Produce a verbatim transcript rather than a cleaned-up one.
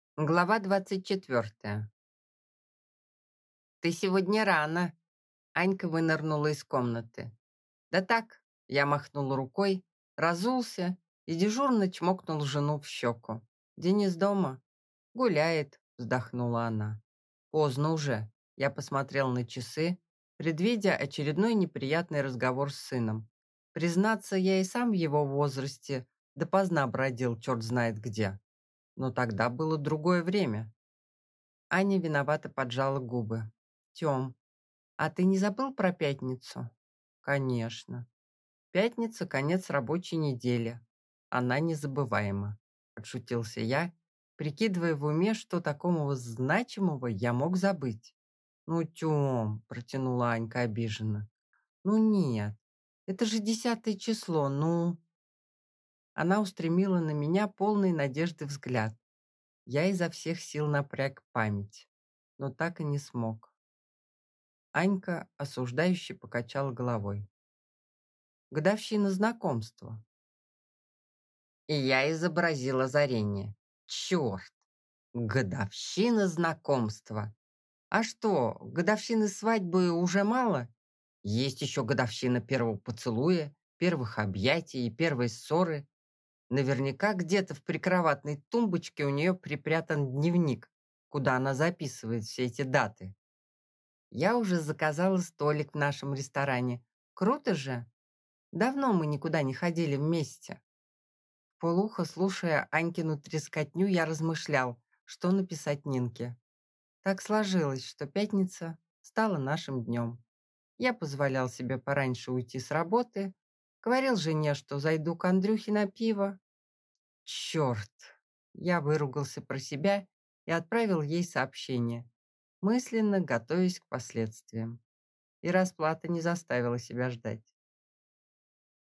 Глава двадцать четвертая. «Ты сегодня рано!» Анька вынырнула из комнаты. «Да так!» Я махнул рукой, разулся и дежурно чмокнул жену в щеку. «Денис дома?» «Гуляет», вздохнула она. «Поздно уже». Я посмотрел на часы, предвидя очередной неприятный разговор с сыном. Признаться, я и сам в его возрасте допоздна бродил черт знает где. Но тогда было другое время. Аня виновато поджала губы. «Тем, а ты не забыл про пятницу?» «Конечно. Пятница — конец рабочей недели. Она незабываема», — отшутился я, прикидывая в уме, что такого значимого я мог забыть. «Ну, Тем», — протянула Анька обиженно. «Ну нет, это же десятое число, ну...» Она устремила на меня полный надежды взгляд. Я изо всех сил напряг память, но так и не смог. Анька осуждающе покачала головой. Годовщина знакомства. И я изобразил озарение. Черт! Годовщина знакомства. А что, годовщины свадьбы уже мало? Есть еще годовщина первого поцелуя, первых объятий и первой ссоры. Наверняка где-то в прикроватной тумбочке у нее припрятан дневник, куда она записывает все эти даты. Я уже заказала столик в нашем ресторане. Круто же! Давно мы никуда не ходили вместе. Вполуха, слушая Анькину трескотню, я размышлял, что написать Нинке. Так сложилось, что пятница стала нашим днем. Я позволял себе пораньше уйти с работы, говорил жене, что зайду к Андрюхе на пиво. Черт! Я выругался про себя и отправил ей сообщение, мысленно готовясь к последствиям. И расплата не заставила себя ждать.